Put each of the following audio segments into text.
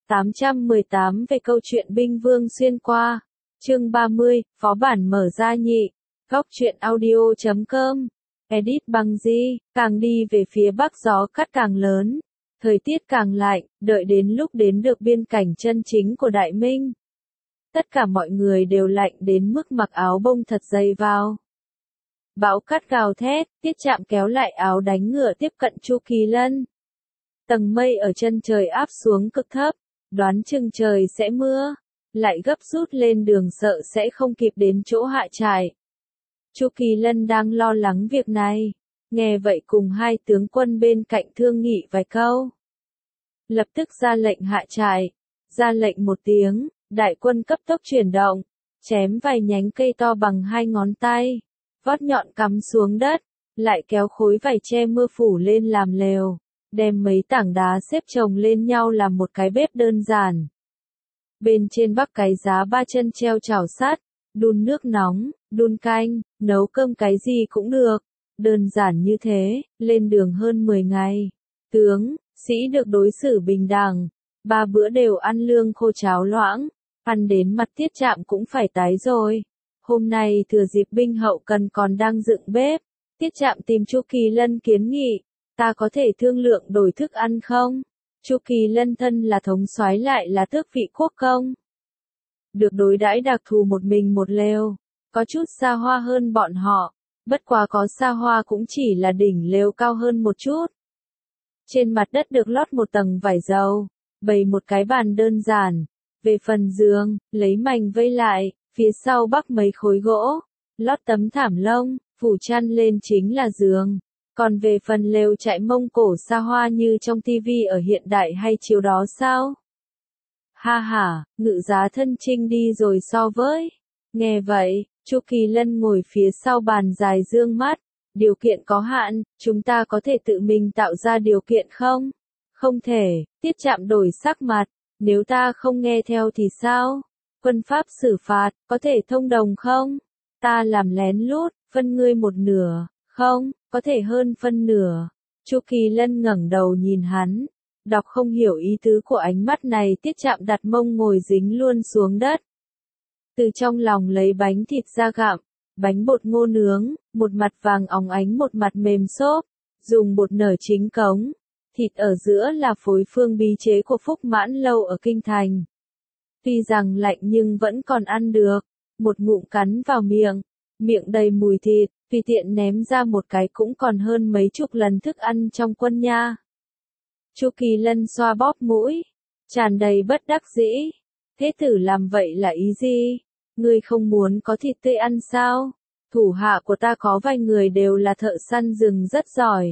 818 về câu chuyện binh vương xuyên qua. Chương 30, phó bản mở ra nhị. Góc truyện audio.com. Edit bằng gì, càng đi về phía bắc gió cắt càng lớn. Thời tiết càng lạnh, đợi đến lúc đến được biên cảnh chân chính của Đại Minh. Tất cả mọi người đều lạnh đến mức mặc áo bông thật dày vào. Bão cát gào thét, Tiết Trạm kéo lại áo đánh ngựa tiếp cận Chu Kỳ Lân. Tầng mây ở chân trời áp xuống cực thấp, đoán chừng trời sẽ mưa, lại gấp rút lên đường sợ sẽ không kịp đến chỗ hạ trại. Chu Kỳ Lân đang lo lắng việc này, nghe vậy cùng hai tướng quân bên cạnh thương nghị vài câu. Lập tức ra lệnh hạ trại, ra lệnh một tiếng, đại quân cấp tốc chuyển động, chém vài nhánh cây to bằng 2 ngón tay, vót nhọn cắm xuống đất, lại kéo khối vải che mưa phủ lên làm lều, đem mấy tảng đá xếp chồng lên nhau làm một cái bếp đơn giản. Bên trên bắc cái giá 3 chân treo chảo sắt, đun nước nóng, đun canh, nấu cơm cái gì cũng được, đơn giản như thế, lên đường hơn 10 ngày. Tướng, sĩ được đối xử bình đẳng, 3 bữa đều ăn lương khô cháo loãng, ăn đến mặt Tiết Trạm cũng phải tái rồi. Hôm nay thừa dịp binh hậu cần còn đang dựng bếp, Tiết Trạm tìm Chu Kỳ Lân kiến nghị, ta có thể thương lượng đổi thức ăn không? Chu Kỳ Lân thân là thống soái lại là tước vị quốc công. Được đối đãi đặc thù một mình một lều, có chút xa hoa hơn bọn họ, bất quá có xa hoa cũng chỉ là đỉnh lều cao hơn một chút. Trên mặt đất được lót một tầng vải dầu, bày một cái bàn đơn giản, về phần giường, lấy mành vây lại, phía sau bắc mấy khối gỗ, lót tấm thảm lông, phủ chăn lên chính là giường. Còn về phần lều trại Mông Cổ xa hoa như trong tivi ở hiện đại hay chiếu đó sao? Ha ha, ngự giá thân chinh đi rồi so với. Nghe vậy, Chu Kỳ Lân ngồi phía sau bàn dài dương mắt, điều kiện có hạn, chúng ta có thể tự mình tạo ra điều kiện không? Không thể, Tiết Trạm đổi sắc mặt, nếu ta không nghe theo thì sao? Quân pháp xử phạt, có thể thông đồng không? Ta làm lén lút, phân ngươi một nửa, không, có thể hơn phân nửa. Chu Kỳ Lân ngẩng đầu nhìn hắn, đọc không hiểu ý tứ của ánh mắt này. Tiết Trạm đặt mông ngồi dính luôn xuống đất. Từ trong lòng lấy bánh thịt ra gặm, bánh bột ngô nướng, một mặt vàng óng ánh một mặt mềm xốp, dùng bột nở chính cống. Thịt ở giữa là phối phương bí chế của Phúc Mãn Lâu ở Kinh Thành. Tuy rằng lạnh nhưng vẫn còn ăn được, một ngụm cắn vào miệng, miệng đầy mùi thịt, tùy tiện ném ra một cái cũng còn hơn mấy chục lần thức ăn trong quân nha. Chu Kỳ Lân xoa bóp mũi, tràn đầy bất đắc dĩ. Thế tử làm vậy là ý gì? Ngươi không muốn có thịt tươi ăn sao? Thủ hạ của ta có vài người đều là thợ săn rừng rất giỏi.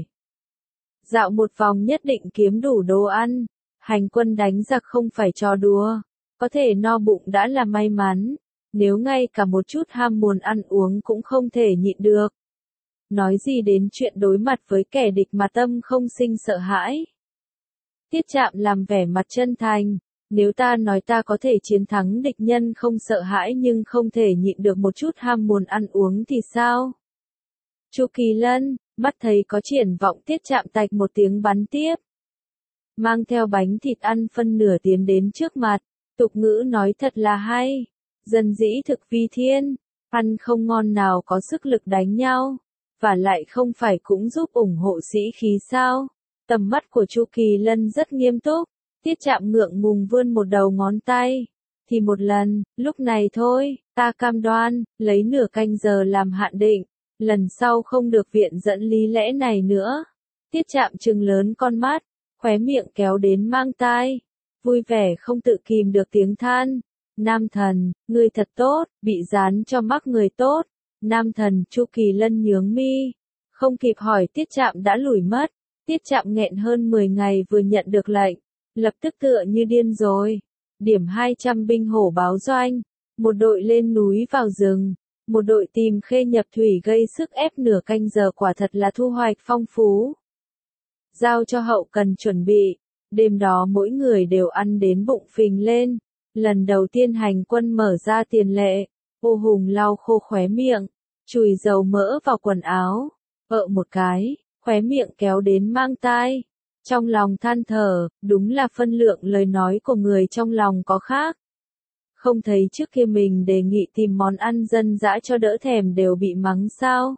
Dạo một vòng nhất định kiếm đủ đồ ăn. Hành quân đánh giặc không phải trò đùa. Có thể no bụng đã là may mắn. Nếu ngay cả một chút ham muốn ăn uống cũng không thể nhịn được. Nói gì đến chuyện đối mặt với kẻ địch mà tâm không sinh sợ hãi. Tiết Trạm làm vẻ mặt chân thành. Nếu ta nói ta có thể chiến thắng địch nhân không sợ hãi nhưng không thể nhịn được một chút ham muốn ăn uống thì sao? Chu Kỳ Lân, mắt thấy có triển vọng. Tiết Trạm tạch một tiếng bắn tiếp. Mang theo bánh thịt ăn phân nửa tiến đến trước mặt. Tục ngữ nói thật là hay. Dân dĩ thực vi thiên. Ăn không ngon nào có sức lực đánh nhau. Và lại không phải cũng giúp ủng hộ sĩ khí sao? Tầm mắt của Chu Kỳ Lân rất nghiêm túc. Tiết Trạm ngượng ngùng vươn một đầu ngón tay. Thì một lần, lúc này thôi, ta cam đoan, lấy nửa canh giờ làm hạn định. Lần sau không được viện dẫn lý lẽ này nữa. Tiết Trạm trừng lớn con mắt, khóe miệng kéo đến mang tai. Vui vẻ không tự kìm được tiếng than. Nam thần, người thật tốt, bị dán cho mắc người tốt. Nam thần. Chu Kỳ Lân nhướng mi. Không kịp hỏi Tiết Trạm đã lủi mất. Tiết Trạm nghẹn hơn 10 ngày vừa nhận được lệnh. Lập tức tựa như điên rồi. Điểm 200 binh hổ báo doanh. Một đội lên núi vào rừng. Một đội tìm khê nhập thủy gây sức ép nửa canh giờ quả thật là thu hoạch phong phú. Giao cho hậu cần chuẩn bị. Đêm đó mỗi người đều ăn đến bụng phình lên. Lần đầu tiên hành quân mở ra tiền lệ. Ô Hùng lau khô khóe miệng. Chùi dầu mỡ vào quần áo. Một cái, khóe miệng kéo đến mang tai. Trong lòng than thở, đúng là phân lượng lời nói của người trong lòng có khác. Không thấy trước kia mình đề nghị tìm món ăn dân dã cho đỡ thèm đều bị mắng sao?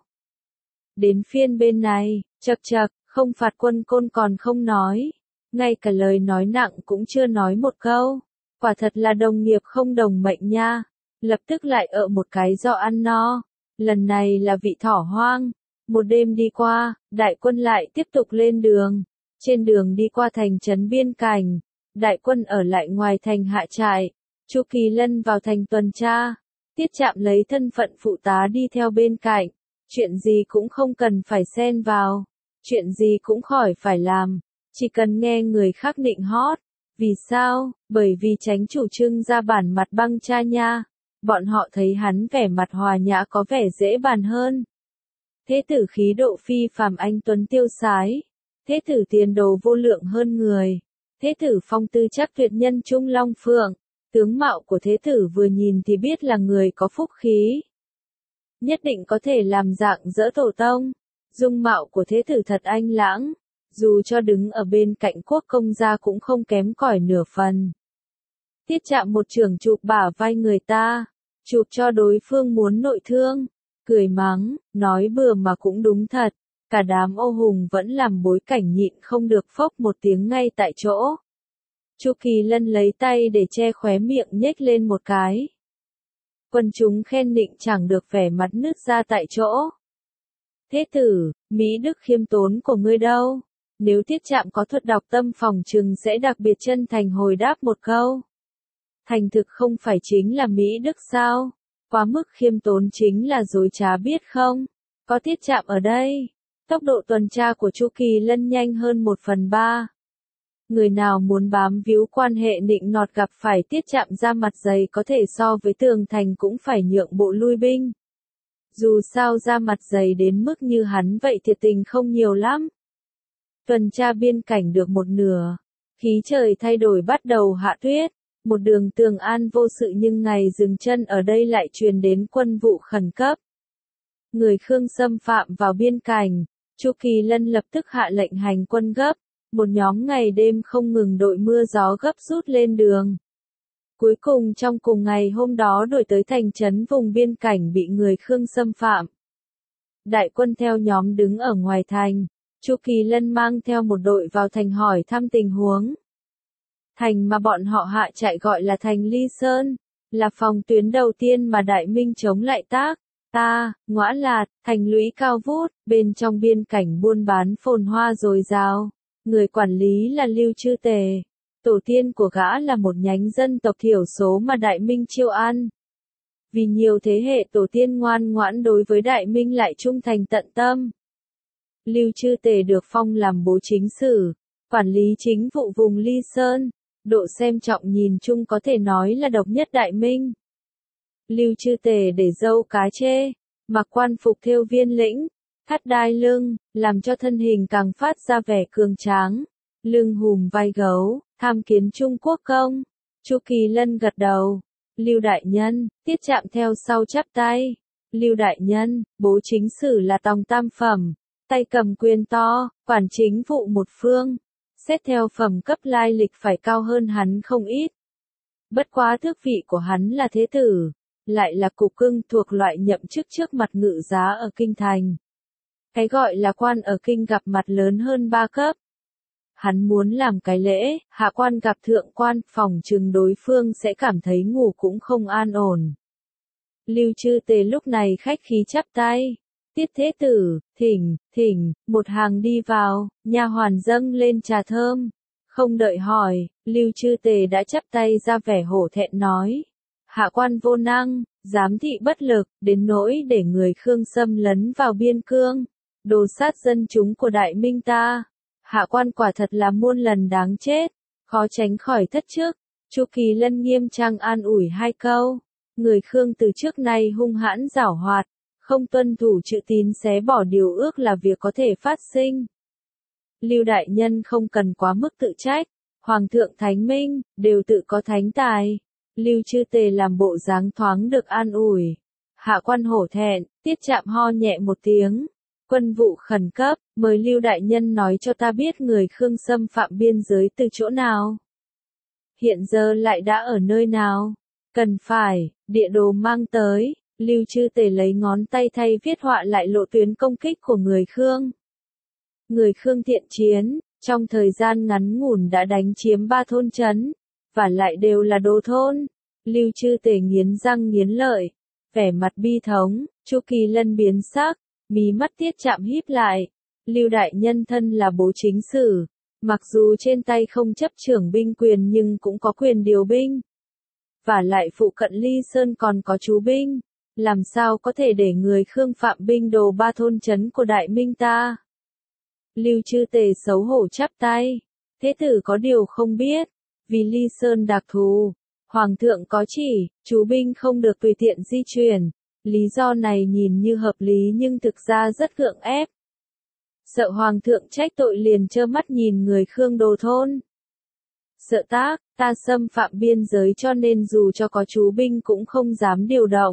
Đến phiên bên này, chậc chậc, không phạt Quân Côn còn không nói. Ngay cả lời nói nặng cũng chưa nói một câu. Quả thật là đồng nghiệp không đồng mệnh nha. Lập tức lại một cái do ăn no. Lần này là vị thỏ hoang. Một đêm đi qua, đại quân lại tiếp tục lên đường. Trên đường đi qua thành trấn biên cảnh, đại quân ở lại ngoài thành hạ trại. Chu Kỳ Lân vào thành tuần tra. Tiết Trạm lấy thân phận phụ tá đi theo bên cạnh. Chuyện gì cũng không cần phải xen vào. Chuyện gì cũng khỏi phải làm. Chỉ cần nghe người khác nịnh hót. Vì sao? Bởi vì tránh chủ trưng ra bản mặt băng cha nha. Bọn họ thấy hắn vẻ mặt hòa nhã có vẻ dễ bàn hơn. Thế tử khí độ phi phàm anh tuấn tiêu sái. Thế tử tiền đồ vô lượng hơn người. Thế tử phong tư chắc tuyệt nhân trung long phượng. Tướng mạo của thế tử vừa nhìn thì biết là người có phúc khí. Nhất định có thể làm dạng dỡ tổ tông. Dung mạo của thế tử thật anh lãng. Dù cho đứng ở bên cạnh quốc công gia cũng không kém cỏi nửa phần. Tiết Trạm một chưởng chụp bả vai người ta. Chụp cho đối phương muốn nội thương. Cười mắng, nói bừa mà cũng đúng thật. Cả đám ô hùng vẫn làm bối cảnh nhịn không được phốc một tiếng ngay tại chỗ. Chu Kỳ Lân lấy tay để che khóe miệng nhếch lên một cái. Quần chúng khen nịnh chẳng được vẻ mặt nứt ra tại chỗ. Thế tử, Mỹ đức khiêm tốn của ngươi đâu? Nếu Tiết Trạm có thuật đọc tâm phòng trừng sẽ đặc biệt chân thành hồi đáp một câu. Thành thực không phải chính là Mỹ đức sao? Quá mức khiêm tốn chính là dối trá biết không? Có Tiết Trạm ở đây. Tốc độ tuần tra của Chu Kỳ Lân nhanh hơn 1/3. Người nào muốn bám víu quan hệ nịnh nọt gặp phải Tiết Trạm ra mặt dày có thể so với tường thành cũng phải nhượng bộ lui binh. Dù sao ra mặt dày đến mức như hắn vậy thiệt tình không nhiều lắm. Tuần tra biên cảnh được một nửa. Khí trời thay đổi bắt đầu hạ tuyết. Một đường tường an vô sự nhưng ngày dừng chân ở đây lại truyền đến quân vụ khẩn cấp. Người Khương xâm phạm vào biên cảnh. Chu Kỳ Lân lập tức hạ lệnh hành quân gấp. Một nhóm ngày đêm không ngừng đội mưa gió gấp rút lên đường. Cuối cùng trong cùng ngày hôm đó đuổi tới thành trấn vùng biên cảnh bị người Khương xâm phạm. Đại quân theo nhóm đứng ở ngoài thành. Chu Kỳ Lân mang theo một đội vào thành hỏi thăm tình huống. Thành mà bọn họ hạ chạy gọi là thành Ly Sơn, là phòng tuyến đầu tiên mà Đại Minh chống lại Tác, Ta, Ngõa Lạt, thành lũy cao vút, bên trong biên cảnh buôn bán phồn hoa dồi dào. Người quản lý là Lưu Chư Tề. Tổ tiên của gã là một nhánh dân tộc thiểu số mà Đại Minh chiêu an. Vì nhiều thế hệ tổ tiên ngoan ngoãn đối với Đại Minh lại trung thành tận tâm. Lưu Chư Tề được phong làm bố chính sử, quản lý chính vụ vùng Ly Sơn. Độ xem trọng nhìn chung có thể nói là độc nhất Đại Minh. Lưu Chư Tề để râu cá chê, mặc quan phục thêu viên lĩnh, thắt đai lưng, làm cho thân hình càng phát ra vẻ cường tráng. Lưng hùm vai gấu, tham kiến Trung Quốc công. Chu Kỳ Lân gật đầu. Lưu đại nhân, Tiết Trạm theo sau chắp tay. Lưu đại nhân, bố chính sử là tòng tam phẩm, tay cầm quyền to, quản chính vụ một phương. Xét theo phẩm cấp lai lịch phải cao hơn hắn không ít. Bất quá tước vị của hắn là thế tử, lại là cục cưng thuộc loại nhậm chức trước mặt ngự giá ở kinh thành. Cái gọi là quan ở kinh gặp mặt lớn hơn 3 cấp. Hắn muốn làm cái lễ, hạ quan gặp thượng quan, phòng chừng đối phương sẽ cảm thấy ngủ cũng không an ổn. Lưu Chư Tề lúc này khách khí chắp tay. Tiết thế tử, thỉnh, một hàng đi vào, nha hoàn dâng lên trà thơm. Không đợi hỏi, Lưu Chư Tề đã chắp tay ra vẻ hổ thẹn nói. Hạ quan vô năng, giám thị bất lực, đến nỗi để người Khương xâm lấn vào biên cương, đồ sát dân chúng của Đại Minh ta. Hạ quan quả thật là muôn lần đáng chết, khó tránh khỏi thất chức. Chu Kỳ Lân nghiêm trang an ủi 2 câu. Người Khương từ trước nay hung hãn giảo hoạt, không tuân thủ chữ tín xé bỏ điều ước là việc có thể phát sinh. Lưu đại nhân không cần quá mức tự trách, Hoàng thượng Thánh Minh, đều tự có thánh tài. Lưu Chư Tề làm bộ dáng thoáng được an ủi. Hạ quan hổ thẹn, Tiết Trạm ho nhẹ một tiếng. Quân vụ khẩn cấp, mời Lưu đại nhân nói cho ta biết người Khương xâm phạm biên giới từ chỗ nào. Hiện giờ lại đã ở nơi nào? Cần phải, địa đồ mang tới. Lưu Chư Tề lấy ngón tay thay viết họa lại lộ tuyến công kích của người Khương. Người Khương thiện chiến, trong thời gian ngắn ngủn đã đánh chiếm 3 thôn trấn, và lại đều là đồ thôn. Lưu Chư Tề nghiến răng nghiến lợi, vẻ mặt bi thống, Chu Kỳ Lân biến sắc, mí mắt Tiết Trạm híp lại. Lưu đại nhân thân là bố chính sử, mặc dù trên tay không chấp trưởng binh quyền nhưng cũng có quyền điều binh. Và lại phụ cận Ly Sơn còn có chú binh, làm sao có thể để người Khương phạm binh đồ 3 thôn trấn của Đại Minh ta? Lưu Chư Tề xấu hổ chắp tay, thế tử có điều không biết, vì Ly Sơn đặc thù, Hoàng thượng có chỉ, chú binh không được tùy tiện di chuyển, lý do này nhìn như hợp lý nhưng thực ra rất gượng ép. Sợ Hoàng thượng trách tội liền trơ mắt nhìn người Khương đồ thôn. Sợ ta xâm phạm biên giới cho nên dù cho có chú binh cũng không dám điều động.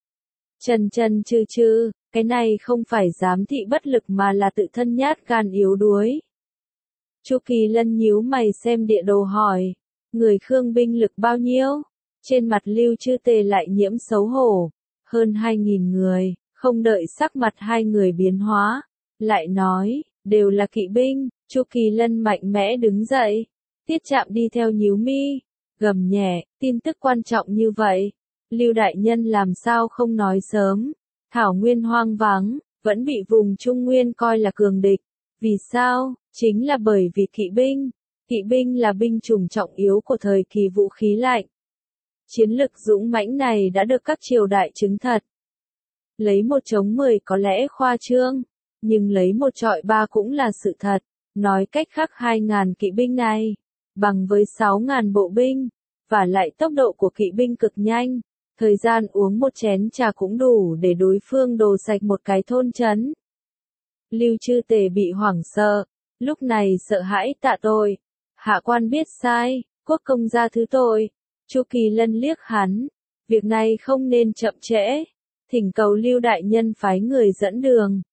Trần trừ, cái này không phải giám thị bất lực mà là tự thân nhát gan yếu đuối. Chu Kỳ Lân nhíu mày xem địa đồ hỏi, người Khương binh lực bao nhiêu? Trên mặt Lưu Chư Tề lại nhiễm xấu hổ, hơn 2.000 người, không đợi sắc mặt hai người biến hóa, lại nói, đều là kỵ binh. Chu Kỳ Lân mạnh mẽ đứng dậy, Tiết Trạm đi theo nhíu mi, gầm nhẹ, tin tức quan trọng như vậy, Lưu đại nhân làm sao không nói sớm? Thảo Nguyên hoang vắng, vẫn bị vùng Trung Nguyên coi là cường địch. Vì sao? Chính là bởi vì kỵ binh là binh chủng trọng yếu của thời kỳ vũ khí lạnh. Chiến lực dũng mãnh này đã được các triều đại chứng thật. Lấy 1 chống 10 có lẽ khoa trương, nhưng lấy 1 chọi 3 cũng là sự thật. Nói cách khác 2.000 kỵ binh này, bằng với 6.000 bộ binh, và lại tốc độ của kỵ binh cực nhanh, thời gian uống 1 chén trà cũng đủ để đối phương đồ sạch một cái thôn trấn. Lưu Chư Tề bị hoảng sợ, lúc này sợ hãi tạ tội. Hạ quan biết sai, quốc công gia thứ tội. Chu Kỳ Lân liếc hắn, việc này không nên chậm trễ, thỉnh cầu Lưu đại nhân phái người dẫn đường.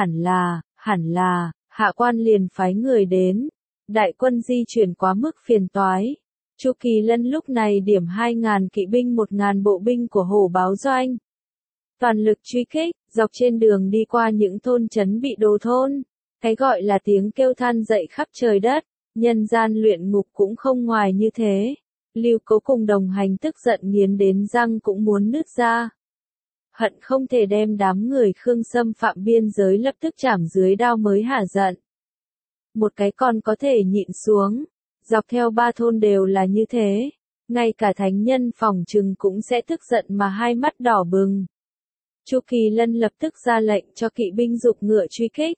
Hẳn là, hạ quan liền phái người đến. Đại quân di chuyển quá mức phiền toái. Chu Kỳ Lân lúc này điểm 2.000 kỵ binh 1.000 bộ binh của Hổ Báo Doanh. Toàn lực truy kích, dọc trên đường đi qua những thôn trấn bị đồ thôn. Cái gọi là tiếng kêu than dậy khắp trời đất, nhân gian luyện ngục cũng không ngoài như thế. Lưu Cố cùng đồng hành tức giận nghiến đến răng cũng muốn nứt ra. Hận không thể đem đám người Khương xâm phạm biên giới lập tức chảm dưới đao mới hả giận. Một cái con có thể nhịn xuống, dọc theo 3 thôn đều là như thế, ngay cả thánh nhân phỏng chừng cũng sẽ tức giận mà hai mắt đỏ bừng. Chu Kỳ Lân lập tức ra lệnh cho kỵ binh giục ngựa truy kích.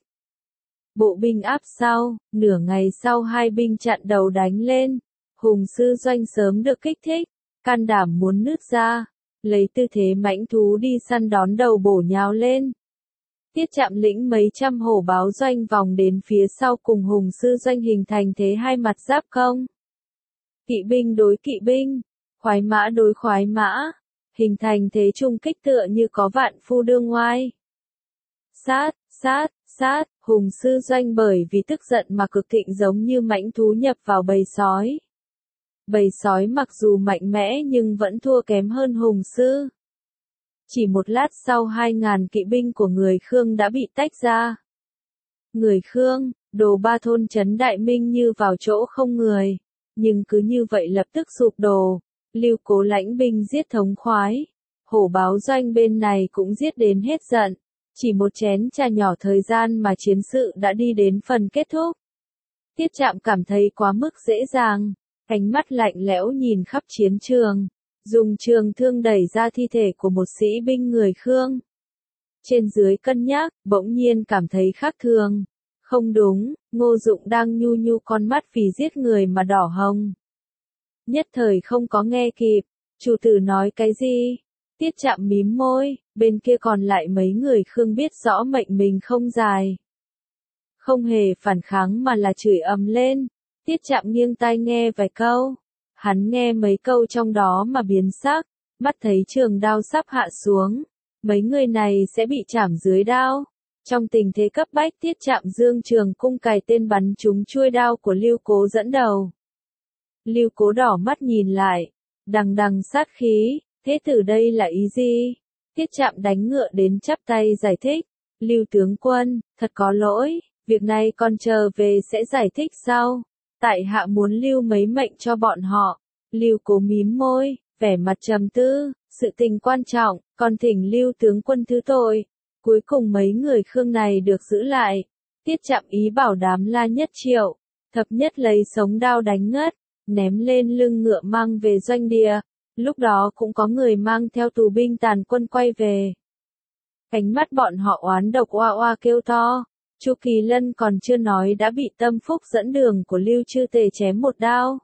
Bộ binh áp sau, nửa ngày sau hai binh chặn đầu đánh lên. Hùng Sư Doanh sớm được kích thích, can đảm muốn nứt ra, lấy tư thế mãnh thú đi săn đón đầu bổ nhào lên. Tiết Trạm lĩnh mấy trăm Hổ Báo Doanh vòng đến phía sau cùng Hùng Sư Doanh hình thành thế hai mặt giáp công. Kỵ binh đối kỵ binh, khoái mã đối khoái mã, hình thành thế trung kích tựa như có vạn phu đương ngoai. Sát, Hùng Sư Doanh bởi vì tức giận mà cực thịnh giống như mãnh thú nhập vào bầy sói. Bầy sói mặc dù mạnh mẽ nhưng vẫn thua kém hơn Hùng Sư. Chỉ một lát sau 2.000 kỵ binh của người Khương đã bị tách ra. Người Khương, đồ 3 thôn trấn Đại Minh như vào chỗ không người. Nhưng cứ như vậy lập tức sụp đổ. Lưu Cố lãnh binh giết thống khoái. Hổ Báo Doanh bên này cũng giết đến hết giận. Chỉ một chén trà nhỏ thời gian mà chiến sự đã đi đến phần kết thúc. Tiết Trạm cảm thấy quá mức dễ dàng. Ánh mắt lạnh lẽo nhìn khắp chiến trường. Dùng trường thương đẩy ra thi thể của một sĩ binh người Khương. Trên dưới cân nhắc, bỗng nhiên cảm thấy khác thường. Không đúng, Ngô Dụng đang nhu nhu con mắt vì giết người mà đỏ hồng. Nhất thời không có nghe kịp, chủ tử nói cái gì? Tiết Trạm mím môi, bên kia còn lại mấy người Khương biết rõ mệnh mình không dài. Không hề phản kháng mà là chửi ầm lên. Tiết Trạm nghiêng tai nghe vài câu. Hắn nghe mấy câu trong đó mà biến sắc, mắt thấy trường đao sắp hạ xuống. Mấy người này sẽ bị chảm dưới đao. Trong tình thế cấp bách, Tiết Trạm dương trường cung cài tên bắn trúng chuôi đao của Lưu Cố dẫn đầu. Lưu Cố đỏ mắt nhìn lại, đằng đằng sát khí, thế tử đây là ý gì? Tiết Trạm đánh ngựa đến chắp tay giải thích, Lưu tướng quân, thật có lỗi, việc này còn chờ về sẽ giải thích sau. Tại hạ muốn lưu mấy mệnh cho bọn họ. Lưu Cố mím môi, vẻ mặt trầm tư, sự tình quan trọng, còn thỉnh Lưu tướng quân thứ tội. Cuối cùng mấy người Khương này được giữ lại. Tiết Trạm ý bảo đám La Nhất Triệu, Thập Nhất lấy sống đao đánh ngất, ném lên lưng ngựa mang về doanh địa. Lúc đó cũng có người mang theo tù binh tàn quân quay về. Ánh mắt bọn họ oán độc oa oa kêu to. Chu Kỳ Lân còn chưa nói đã bị Tâm Phúc dẫn đường của Lưu Chư Tề chém một đao.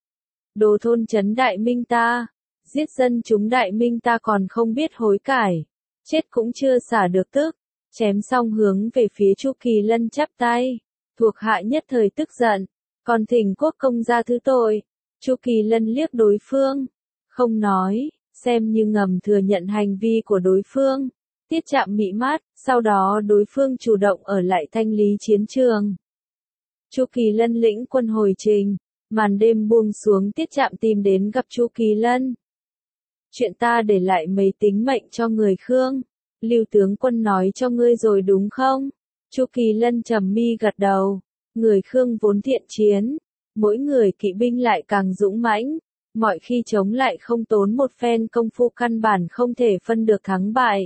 Đồ thôn trấn Đại Minh ta, giết dân chúng Đại Minh ta còn không biết hối cải, chết cũng chưa xả được tức, chém xong hướng về phía Chu Kỳ Lân chắp tay, thuộc hạ nhất thời tức giận, còn thỉnh quốc công ra thứ tội. Chu Kỳ Lân liếc đối phương, không nói, xem như ngầm thừa nhận hành vi của đối phương. Tiết Trạm mị mát, sau đó đối phương chủ động ở lại thanh lý chiến trường. Chu Kỳ Lân lĩnh quân hồi trình, màn đêm buông xuống, Tiết Trạm tìm đến gặp Chu Kỳ Lân. Chuyện ta để lại mấy tính mệnh cho người Khương, Lưu tướng quân nói cho ngươi rồi đúng không? Chu Kỳ Lân trầm mi gật đầu, người Khương vốn thiện chiến, mỗi người kỵ binh lại càng dũng mãnh, mọi khi chống lại không tốn một phen công phu căn bản không thể phân được thắng bại.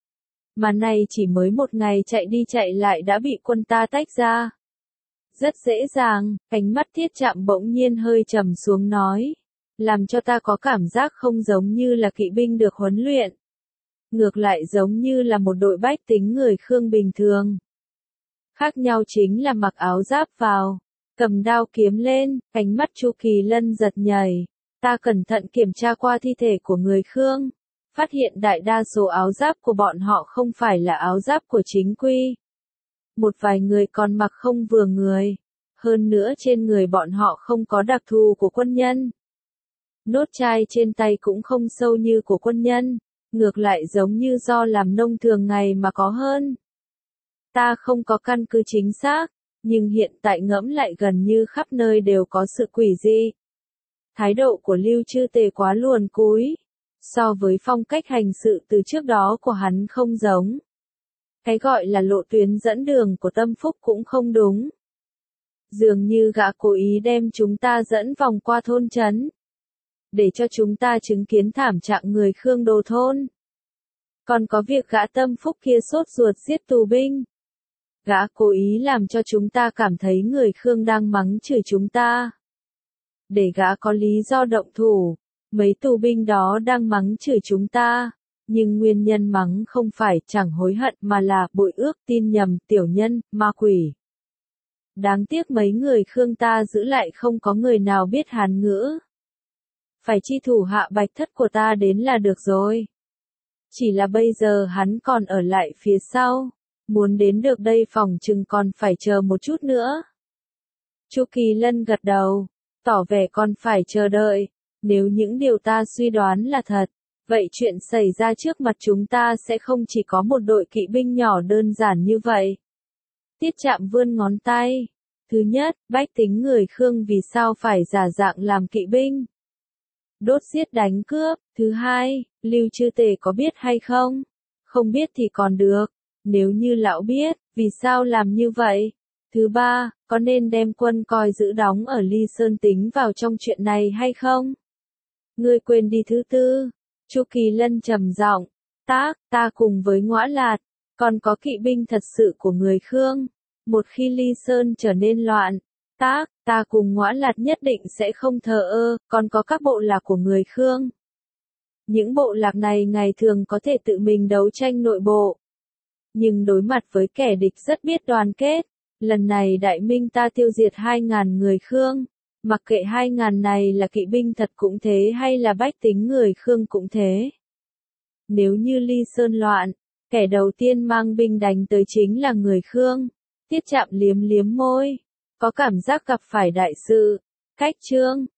Mà này chỉ mới một ngày chạy đi chạy lại đã bị quân ta tách ra. Rất dễ dàng, ánh mắt Tiết Trạm bỗng nhiên hơi trầm xuống nói. Làm cho ta có cảm giác không giống như là kỵ binh được huấn luyện. Ngược lại giống như là một đội bách tính người Khương bình thường. Khác nhau chính là mặc áo giáp vào, cầm đao kiếm lên, ánh mắt Chu Kỳ Lân giật nhảy. Ta cẩn thận kiểm tra qua thi thể của người Khương. Phát hiện đại đa số áo giáp của bọn họ không phải là áo giáp của chính quy. Một vài người còn mặc không vừa người. Hơn nữa trên người bọn họ không có đặc thù của quân nhân. Nốt chai trên tay cũng không sâu như của quân nhân. Ngược lại giống như do làm nông thường ngày mà có hơn. Ta không có căn cứ chính xác. Nhưng hiện tại ngẫm lại gần như khắp nơi đều có sự quỷ dị. Thái độ của Lưu Chư Tề quá luồn cúi. So với phong cách hành sự từ trước đó của hắn không giống. Cái gọi là lộ tuyến dẫn đường của Tâm Phúc cũng không đúng. Dường như gã cố ý đem chúng ta dẫn vòng qua thôn trấn. Để cho chúng ta chứng kiến thảm trạng người Khương đồ thôn. Còn có việc gã Tâm Phúc kia sốt ruột giết tù binh. Gã cố ý làm cho chúng ta cảm thấy người Khương đang mắng chửi chúng ta. Để gã có lý do động thủ. Mấy tù binh đó đang mắng chửi chúng ta, nhưng nguyên nhân mắng không phải chẳng hối hận mà là bội ước, tin nhầm, tiểu nhân, ma quỷ. Đáng tiếc mấy người Khương ta giữ lại không có người nào biết Hán ngữ. Phải chi thủ hạ Bạch Thất của ta đến là được rồi. Chỉ là bây giờ hắn còn ở lại phía sau, muốn đến được đây phòng chừng còn phải chờ một chút nữa. Chu Kỳ Lân gật đầu, tỏ vẻ còn phải chờ đợi. Nếu những điều ta suy đoán là thật, vậy chuyện xảy ra trước mặt chúng ta sẽ không chỉ có một đội kỵ binh nhỏ đơn giản như vậy. Tiết Trạm vươn ngón tay. Thứ nhất, bách tính người Khương vì sao phải giả dạng làm kỵ binh? Đốt giết đánh cướp. Thứ hai, Lưu Chư Tề có biết hay không? Không biết thì còn được. Nếu như lão biết, vì sao làm như vậy? Thứ ba, có nên đem quân coi giữ đóng ở Ly Sơn tính vào trong chuyện này hay không? Ngươi quên đi thứ tư. Chu Kỳ Lân trầm giọng, ta cùng với Ngõa Lạt, còn có kỵ binh thật sự của người Khương. Một khi Ly Sơn trở nên loạn, ta cùng Ngõa Lạt nhất định sẽ không thờ ơ, còn có các bộ lạc của người Khương. Những bộ lạc này ngày thường có thể tự mình đấu tranh nội bộ. Nhưng đối mặt với kẻ địch rất biết đoàn kết. Lần này Đại Minh ta tiêu diệt 2.000 người Khương. Mặc kệ 2.000 này là kỵ binh thật cũng thế hay là bách tính người Khương cũng thế. Nếu như Ly Sơn loạn, kẻ đầu tiên mang binh đánh tới chính là người Khương. Tiết Trạm liếm liếm môi, có cảm giác gặp phải đại sự. Cách chương